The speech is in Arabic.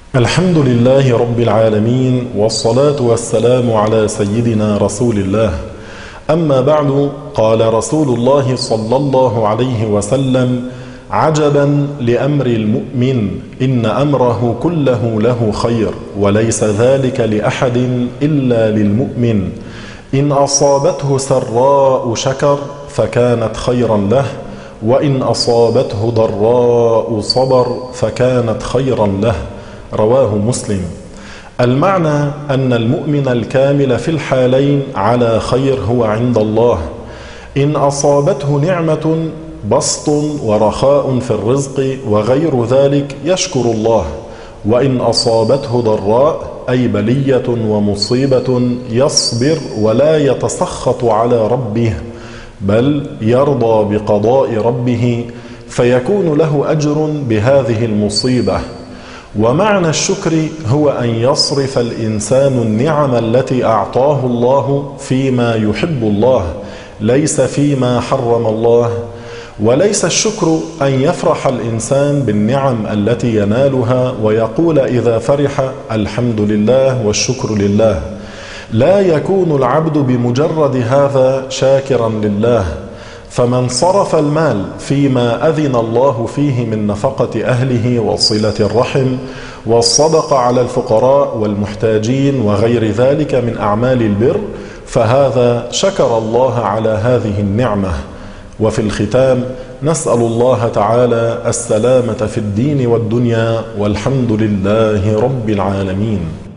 الحمد لله رب العالمين، والصلاة والسلام على سيدنا رسول الله. أما بعد، قال رسول الله صلى الله عليه وسلم: عجبا لأمر المؤمن، إن أمره كله له خير، وليس ذلك لأحد إلا للمؤمن. إن أصابته سراء شكر فكانت خيرا له، وإن أصابته ضراء صبر فكانت خيرا له. رواه مسلم. المعنى أن المؤمن الكامل في الحالين على خير هو عند الله. إن أصابته نعمة بسط ورخاء في الرزق وغير ذلك يشكر الله، وإن أصابته ضراء أي بلية ومصيبة يصبر ولا يتسخط على ربه، بل يرضى بقضاء ربه، فيكون له أجر بهذه المصيبة. ومعنى الشكر هو أن يصرف الإنسان النعم التي أعطاه الله فيما يحب الله، ليس فيما حرم الله. وليس الشكر أن يفرح الإنسان بالنعم التي ينالها ويقول إذا فرح: الحمد لله والشكر لله. لا يكون العبد بمجرد هذا شاكرا لله. فمن صرف المال فيما أذن الله فيه من نفقة أهله وصلة الرحم والصدقة على الفقراء والمحتاجين وغير ذلك من أعمال البر، فهذا شكر الله على هذه النعمة. وفي الختام، نسأل الله تعالى السلامة في الدين والدنيا، والحمد لله رب العالمين.